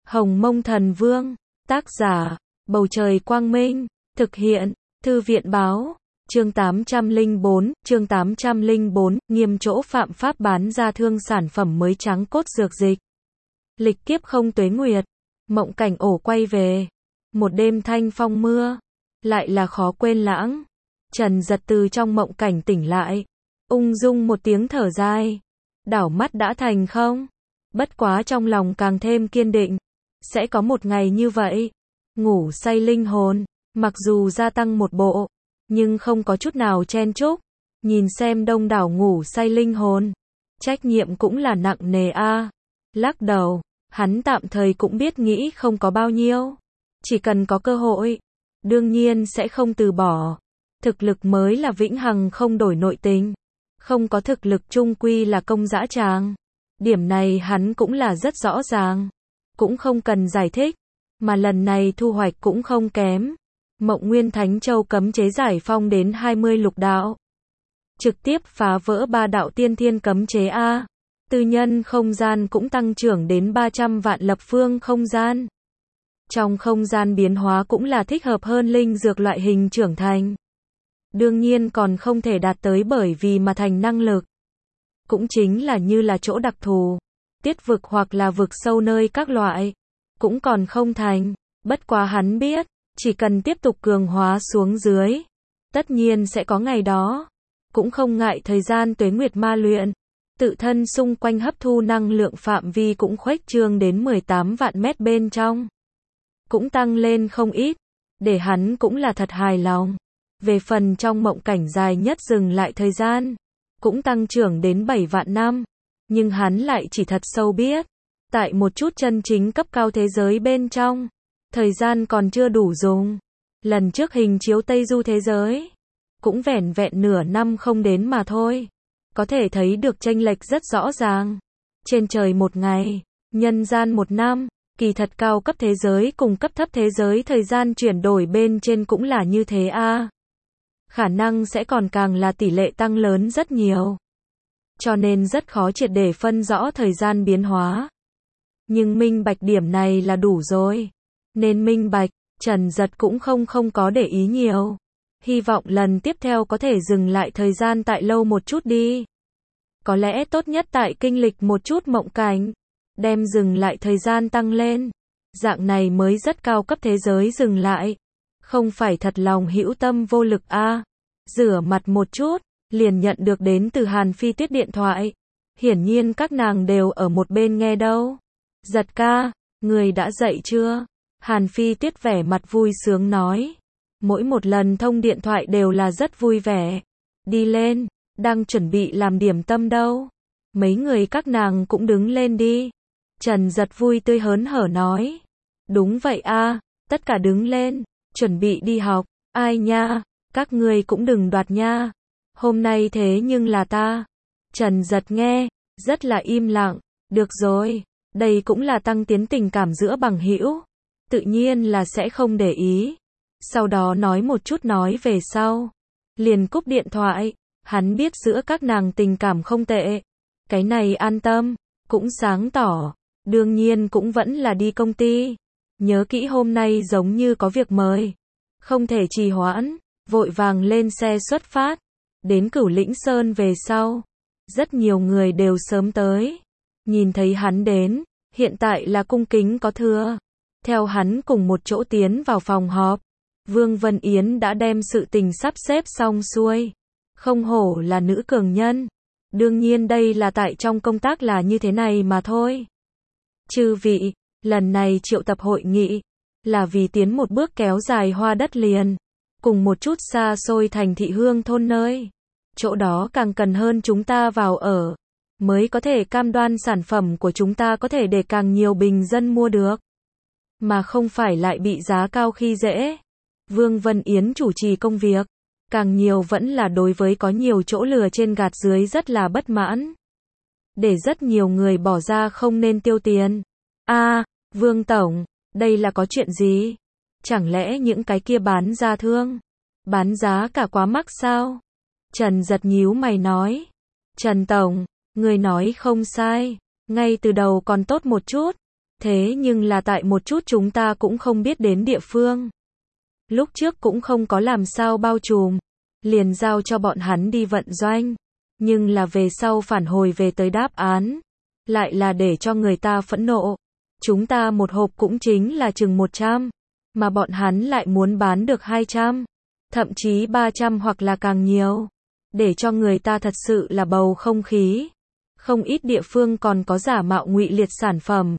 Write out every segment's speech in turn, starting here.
Hồng Mông Thần Vương, tác giả, Bầu Trời Quang Minh, thực hiện, Thư viện Báo, chương 804, nghiêm chỗ phạm pháp bán ra thương sản phẩm mới trắng cốt dược dịch. Lịch kiếp không tuế nguyệt, mộng cảnh ổ quay về. Một đêm thanh phong mưa, lại là khó quên lãng. Trần Giật từ trong mộng cảnh tỉnh lại, ung dung một tiếng thở dài. Đảo mắt đã thành không? Bất quá trong lòng càng thêm kiên định. Sẽ có một ngày như vậy. Ngủ say linh hồn, mặc dù gia tăng một bộ, nhưng không có chút nào chen chúc. Nhìn xem đông đảo ngủ say linh hồn, trách nhiệm cũng là nặng nề a. Lắc đầu, hắn tạm thời cũng biết nghĩ không có bao nhiêu. Chỉ cần có cơ hội, đương nhiên sẽ không từ bỏ. Thực lực mới là vĩnh hằng không đổi nội tình. Không có thực lực chung quy là công dã tràng. Điểm này hắn cũng là rất rõ ràng. Cũng không cần giải thích. Mà lần này thu hoạch cũng không kém. Mộng Nguyên Thánh Châu cấm chế giải phong đến 20 lục đạo. Trực tiếp phá vỡ 3 đạo tiên thiên cấm chế A. Tư nhân không gian cũng tăng trưởng đến 300 vạn lập phương không gian. Trong không gian biến hóa cũng là thích hợp hơn linh dược loại hình trưởng thành. Đương nhiên còn không thể đạt tới bởi vì mà thành năng lực. Cũng chính là như là chỗ đặc thù. Tiết vực hoặc là vực sâu nơi các loại. Cũng còn không thành. Bất quá hắn biết, chỉ cần tiếp tục cường hóa xuống dưới. Tất nhiên sẽ có ngày đó. Cũng không ngại thời gian tuế nguyệt ma luyện. Tự thân xung quanh hấp thu năng lượng phạm vi cũng khuếch trương đến 18 vạn mét bên trong. Cũng tăng lên không ít. Để hắn cũng là thật hài lòng. Về phần trong mộng cảnh dài nhất dừng lại thời gian, cũng tăng trưởng đến 7 vạn năm. Nhưng hắn lại chỉ thật sâu biết, tại một chút chân chính cấp cao thế giới bên trong, thời gian còn chưa đủ dùng. Lần trước hình chiếu Tây Du thế giới, cũng vẻn vẹn nửa năm không đến mà thôi. Có thể thấy được chênh lệch rất rõ ràng. Trên trời một ngày, nhân gian một năm, kỳ thật cao cấp thế giới cùng cấp thấp thế giới thời gian chuyển đổi bên trên cũng là như thế a. Khả năng sẽ còn càng là tỷ lệ tăng lớn rất nhiều. Cho nên rất khó triệt để phân rõ thời gian biến hóa. Nhưng minh bạch điểm này là đủ rồi. Nên minh bạch, Trần Giật cũng không có để ý nhiều. Hy vọng lần tiếp theo có thể dừng lại thời gian tại lâu một chút đi. Có lẽ tốt nhất tại kinh lịch một chút mộng cảnh. Đem dừng lại thời gian tăng lên. Dạng này mới rất cao cấp thế giới dừng lại. Không phải thật lòng hữu tâm vô lực a. Rửa mặt một chút, liền nhận được đến từ Hàn Phi Tuyết điện thoại. Hiển nhiên các nàng đều ở một bên nghe đâu. Giật ca, người đã dậy chưa? Hàn Phi Tuyết vẻ mặt vui sướng nói. Mỗi một lần thông điện thoại đều là rất vui vẻ. Đi lên, đang chuẩn bị làm điểm tâm đâu. Mấy người các nàng cũng đứng lên đi. Trần Giật vui tươi hớn hở nói. Đúng vậy a, tất cả đứng lên, chuẩn bị đi học. Ai nha, các ngươi cũng đừng đoạt nha. Hôm nay thế nhưng là ta. Trần Giật nghe, rất là im lặng. Được rồi, đây cũng là tăng tiến tình cảm giữa bằng hữu. Tự nhiên là sẽ không để ý. Sau đó nói một chút nói về sau. Liền cúp điện thoại. Hắn biết giữa các nàng tình cảm không tệ. Cái này an tâm, cũng sáng tỏ. Đương nhiên cũng vẫn là đi công ty. Nhớ kỹ hôm nay giống như có việc mời. Không thể trì hoãn. Vội vàng lên xe xuất phát. Đến Cửu Lĩnh Sơn về sau. Rất nhiều người đều sớm tới. Nhìn thấy hắn đến. Hiện tại là cung kính có thưa. Theo hắn cùng một chỗ tiến vào phòng họp. Vương Vân Yến đã đem sự tình sắp xếp xong xuôi. Không hổ là nữ cường nhân. Đương nhiên đây là tại trong công tác là như thế này mà thôi. Chư vị, lần này triệu tập hội nghị. Là vì tiến một bước kéo dài hoa đất liền. Cùng một chút xa xôi thành thị hương thôn nơi. Chỗ đó càng cần hơn chúng ta vào ở. Mới có thể cam đoan sản phẩm của chúng ta có thể để càng nhiều bình dân mua được. Mà không phải lại bị giá cao khi dễ. Vương Vân Yến chủ trì công việc. Càng nhiều vẫn là đối với có nhiều chỗ lừa trên gạt dưới rất là bất mãn. Để rất nhiều người bỏ ra không nên tiêu tiền. Vương Tổng, đây là có chuyện gì? Chẳng lẽ những cái kia bán ra thương? Bán giá cả quá mắc sao? Trần Giật nhíu mày nói. Trần Tổng, người nói không sai. Ngay từ đầu còn tốt một chút. Thế nhưng là tại một chút chúng ta cũng không biết đến địa phương. Lúc trước cũng không có làm sao bao trùm, liền giao cho bọn hắn đi vận doanh. Nhưng là về sau phản hồi về tới đáp án, lại là để cho người ta phẫn nộ. Chúng ta một hộp cũng chính là chừng 100, mà bọn hắn lại muốn bán được 200, thậm chí 300 hoặc là càng nhiều. Để cho người ta thật sự là bầu không khí. Không ít địa phương còn có giả mạo ngụy liệt sản phẩm.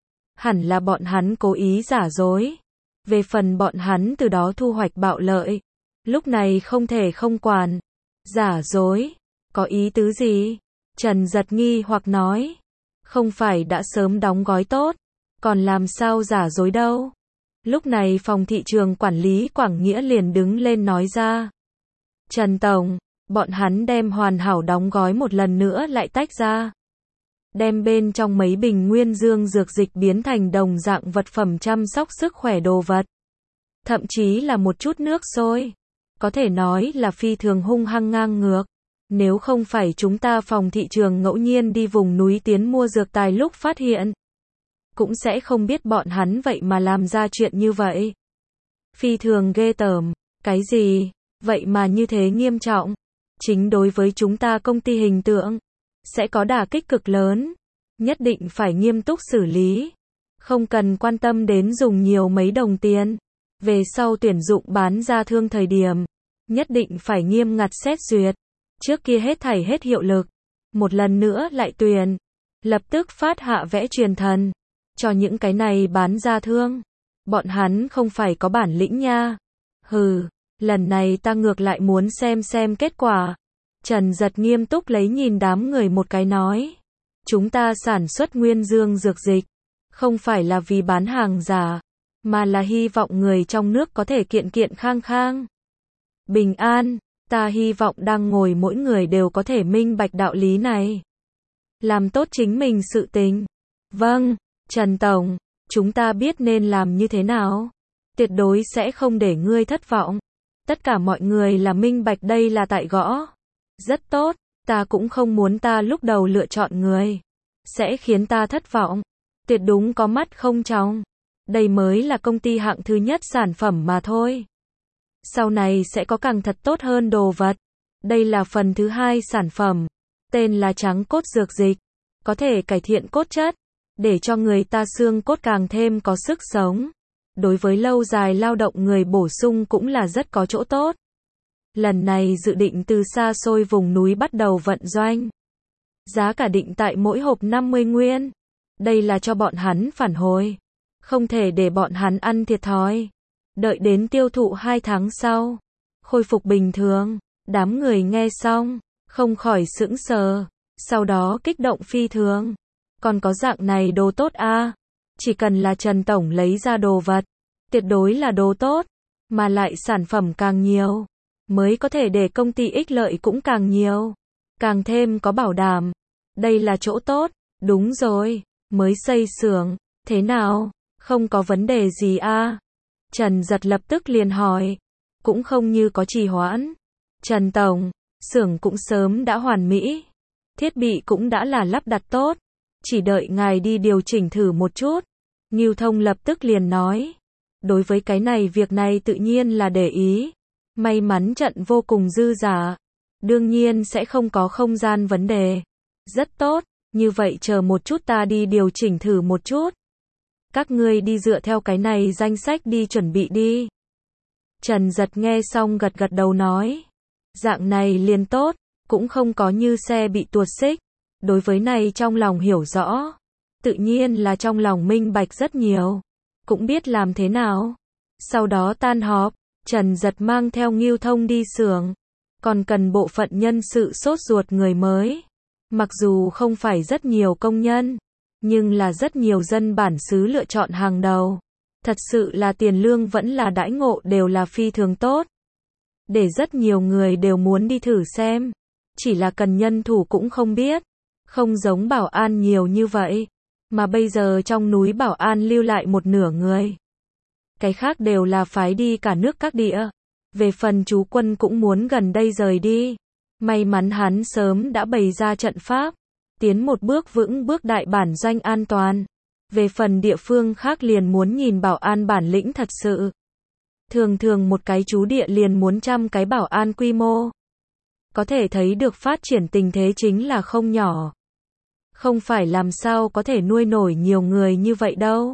Hẳn là bọn hắn cố ý giả dối. Về phần bọn hắn từ đó thu hoạch bạo lợi, lúc này không thể không quản. Giả dối, có ý tứ gì? Trần Giật nghi hoặc nói. Không phải đã sớm đóng gói tốt, còn làm sao giả dối đâu. Lúc này phòng thị trường quản lý Quảng Nghĩa liền đứng lên nói ra. Trần Tổng, bọn hắn đem hoàn hảo đóng gói một lần nữa lại tách ra. Đem bên trong mấy bình nguyên dương dược dịch biến thành đồng dạng vật phẩm chăm sóc sức khỏe đồ vật. Thậm chí là một chút nước sôi. Có thể nói là phi thường hung hăng ngang ngược. Nếu không phải chúng ta phòng thị trường ngẫu nhiên đi vùng núi tiến mua dược tài lúc phát hiện, cũng sẽ không biết bọn hắn vậy mà làm ra chuyện như vậy. Phi thường ghê tởm. Cái gì? Vậy mà như thế nghiêm trọng. Chính đối với chúng ta công ty hình tượng, sẽ có đả kích cực lớn. Nhất định phải nghiêm túc xử lý. Không cần quan tâm đến dùng nhiều mấy đồng tiền. Về sau tuyển dụng bán ra thương thời điểm, nhất định phải nghiêm ngặt xét duyệt. Trước kia hết thảy hết hiệu lực. Một lần nữa lại tuyển. Lập tức phát hạ vẽ truyền thần. Cho những cái này bán ra thương. Bọn hắn không phải có bản lĩnh nha. Hừ, lần này ta ngược lại muốn xem kết quả. Trần Giật nghiêm túc lấy nhìn đám người một cái nói. Chúng ta sản xuất nguyên dương dược dịch. Không phải là vì bán hàng giả, mà là hy vọng người trong nước có thể kiện kiện khang khang. Bình an, ta hy vọng đang ngồi mỗi người đều có thể minh bạch đạo lý này. Làm tốt chính mình sự tình. Vâng, Trần Tổng, chúng ta biết nên làm như thế nào. Tuyệt đối sẽ không để ngươi thất vọng. Tất cả mọi người là minh bạch đây là tại gõ. Rất tốt, ta cũng không muốn ta lúc đầu lựa chọn người sẽ khiến ta thất vọng. Tuyệt đúng có mắt không tròng. Đây mới là công ty hạng thứ nhất sản phẩm mà thôi. Sau này sẽ có càng thật tốt hơn đồ vật. Đây là phần thứ hai sản phẩm. Tên là trắng cốt dược dịch. Có thể cải thiện cốt chất, để cho người ta xương cốt càng thêm có sức sống. Đối với lâu dài lao động người bổ sung cũng là rất có chỗ tốt. Lần này dự định từ xa xôi vùng núi bắt đầu vận doanh. Giá cả định tại mỗi hộp 50 nguyên. Đây là cho bọn hắn phản hồi. Không thể để bọn hắn ăn thiệt thòi. Đợi đến tiêu thụ 2 tháng sau, khôi phục bình thường. Đám người nghe xong, không khỏi sững sờ. Sau đó kích động phi thường. Còn có dạng này đồ tốt a. Chỉ cần là Trần Tổng lấy ra đồ vật, tuyệt đối là đồ tốt. Mà lại sản phẩm càng nhiều, mới có thể để công ty ích lợi cũng càng nhiều. Càng thêm có bảo đảm. Đây là chỗ tốt. Đúng rồi, mới xây xưởng, thế nào? Không có vấn đề gì a? Trần Giật lập tức liền hỏi. Cũng không như có trì hoãn. Trần Tổng, xưởng cũng sớm đã hoàn mỹ. Thiết bị cũng đã là lắp đặt tốt. Chỉ đợi ngài đi điều chỉnh thử một chút. Ngưu Thông lập tức liền nói. Đối với cái này việc này tự nhiên là để ý. May mắn trận vô cùng dư giả. Đương nhiên sẽ không có không gian vấn đề. Rất tốt, như vậy chờ một chút ta đi điều chỉnh thử một chút. Các ngươi đi dựa theo cái này danh sách đi chuẩn bị đi. Trần Giật nghe xong gật gật đầu nói. Dạng này liền tốt, cũng không có như xe bị tuột xích. Đối với này trong lòng hiểu rõ. Tự nhiên là trong lòng minh bạch rất nhiều. Cũng biết làm thế nào. Sau đó tan họp, Trần Giật mang theo Ngưu Thông đi xưởng. Còn cần bộ phận nhân sự sốt ruột người mới. Mặc dù không phải rất nhiều công nhân, nhưng là rất nhiều dân bản xứ lựa chọn hàng đầu. Thật sự là tiền lương vẫn là đãi ngộ đều là phi thường tốt. Để rất nhiều người đều muốn đi thử xem. Chỉ là cần nhân thủ cũng không biết. Không giống bảo an nhiều như vậy. Mà bây giờ trong núi bảo an lưu lại một nửa người. Cái khác đều là phái đi cả nước các địa. Về phần chú Quân cũng muốn gần đây rời đi. May mắn hắn sớm đã bày ra trận pháp. Tiến một bước vững bước đại bản doanh an toàn. Về phần địa phương khác liền muốn nhìn bảo an bản lĩnh thật sự. Thường thường một cái trú địa liền muốn 100 cái bảo an quy mô. Có thể thấy được phát triển tình thế chính là không nhỏ. Không phải làm sao có thể nuôi nổi nhiều người như vậy đâu.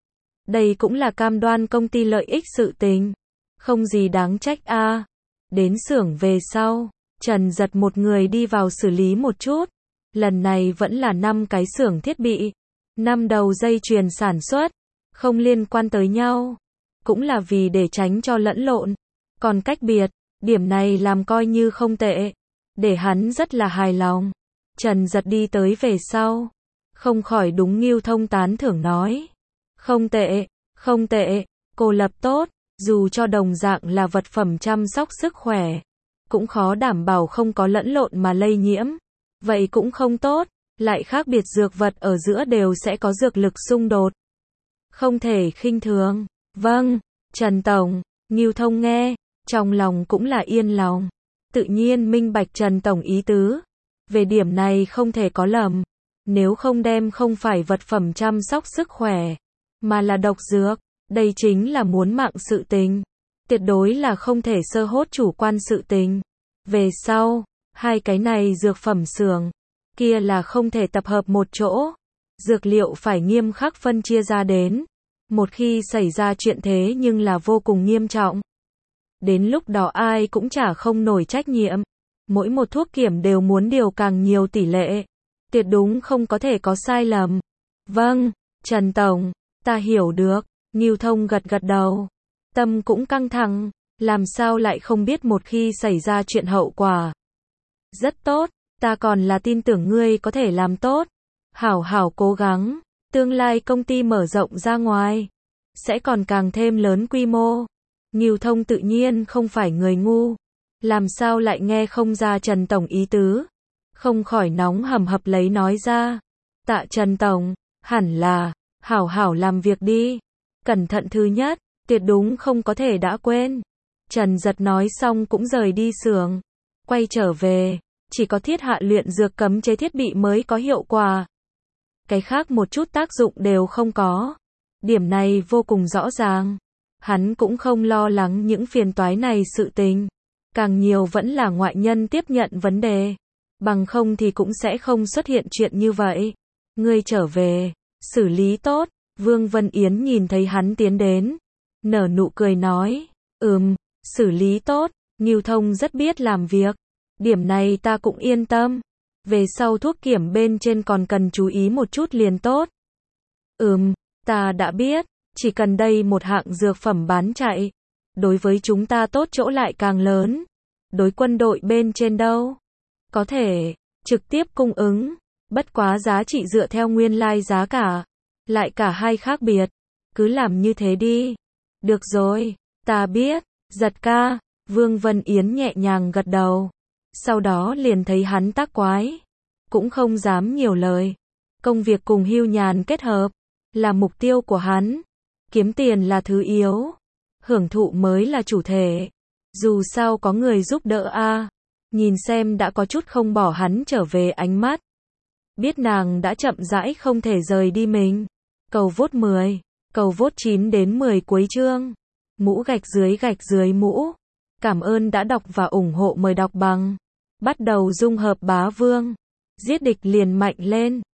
Đây cũng là cam đoan công ty lợi ích sự tình. Không gì đáng trách a. Đến xưởng về sau, Trần Giật một người đi vào xử lý một chút. Lần này vẫn là 5 cái xưởng thiết bị, 5 đầu dây chuyền sản xuất, không liên quan tới nhau. Cũng là vì để tránh cho lẫn lộn. Còn cách biệt, điểm này làm coi như không tệ. Để hắn rất là hài lòng. Trần Giật đi tới về sau. Không khỏi đúng Ngưu Thông tán thưởng nói. Không tệ, không tệ, cô lập tốt. Dù cho đồng dạng là vật phẩm chăm sóc sức khỏe, cũng khó đảm bảo không có lẫn lộn mà lây nhiễm. Vậy cũng không tốt. Lại khác biệt dược vật ở giữa đều sẽ có dược lực xung đột. Không thể khinh thường. Vâng, Trần Tổng. Ngưu Thông nghe, trong lòng cũng là yên lòng. Tự nhiên minh bạch Trần Tổng ý tứ. Về điểm này không thể có lầm. Nếu không đem không phải vật phẩm chăm sóc sức khỏe, mà là độc dược, đây chính là muốn mạng sự tình. Tuyệt đối là không thể sơ hốt chủ quan sự tình. Về sau, hai cái này dược phẩm xưởng, kia là không thể tập hợp một chỗ. Dược liệu phải nghiêm khắc phân chia ra đến. Một khi xảy ra chuyện thế nhưng là vô cùng nghiêm trọng. Đến lúc đó ai cũng chả không nổi trách nhiệm. Mỗi một thuốc kiểm đều muốn điều càng nhiều tỷ lệ. Tuyệt đúng không có thể có sai lầm. Vâng, Trần Tổng, ta hiểu được. Ngưu Thông gật gật đầu. Tâm cũng căng thẳng. Làm sao lại không biết một khi xảy ra chuyện hậu quả. Rất tốt, ta còn là tin tưởng ngươi có thể làm tốt. Hảo hảo cố gắng. Tương lai công ty mở rộng ra ngoài, sẽ còn càng thêm lớn quy mô. Ngưu Thông tự nhiên không phải người ngu. Làm sao lại nghe không ra Trần Tổng ý tứ. Không khỏi nóng hầm hập lấy nói ra. Tạ Trần Tổng, hẳn là, hảo hảo làm việc đi. Cẩn thận thứ nhất, tuyệt đúng không có thể đã quên. Trần Giật nói xong cũng rời đi xưởng. Quay trở về, chỉ có thiết hạ luyện dược cấm chế thiết bị mới có hiệu quả. Cái khác một chút tác dụng đều không có. Điểm này vô cùng rõ ràng. Hắn cũng không lo lắng những phiền toái này sự tình. Càng nhiều vẫn là ngoại nhân tiếp nhận vấn đề. Bằng không thì cũng sẽ không xuất hiện chuyện như vậy. Ngươi trở về, xử lý tốt. Vương Vân Yến nhìn thấy hắn tiến đến. Nở nụ cười nói. Xử lý tốt. Ngưu Thông rất biết làm việc. Điểm này ta cũng yên tâm. Về sau thuốc kiểm bên trên còn cần chú ý một chút liền tốt. Ta đã biết. Chỉ cần đây một hạng dược phẩm bán chạy. Đối với chúng ta tốt chỗ lại càng lớn. Đối quân đội bên trên đâu? Có thể trực tiếp cung ứng. Bất quá giá trị dựa theo nguyên lai giá cả. Lại cả hai khác biệt. Cứ làm như thế đi. Được rồi, ta biết. Giật ca. Vương Vân Yến nhẹ nhàng gật đầu. Sau đó liền thấy hắn tác quái. Cũng không dám nhiều lời. Công việc cùng hưu nhàn kết hợp. Là mục tiêu của hắn. Kiếm tiền là thứ yếu. Hưởng thụ mới là chủ thể. Dù sao có người giúp đỡ a. Nhìn xem đã có chút không bỏ hắn trở về ánh mắt. Biết nàng đã chậm rãi không thể rời đi mình. Cầu vote 10. Cầu vote 9 đến 10 cuối chương. Mũ gạch dưới mũ. Cảm ơn đã đọc và ủng hộ, mời đọc bằng. Bắt đầu dung hợp bá vương. Giết địch liền mạnh lên.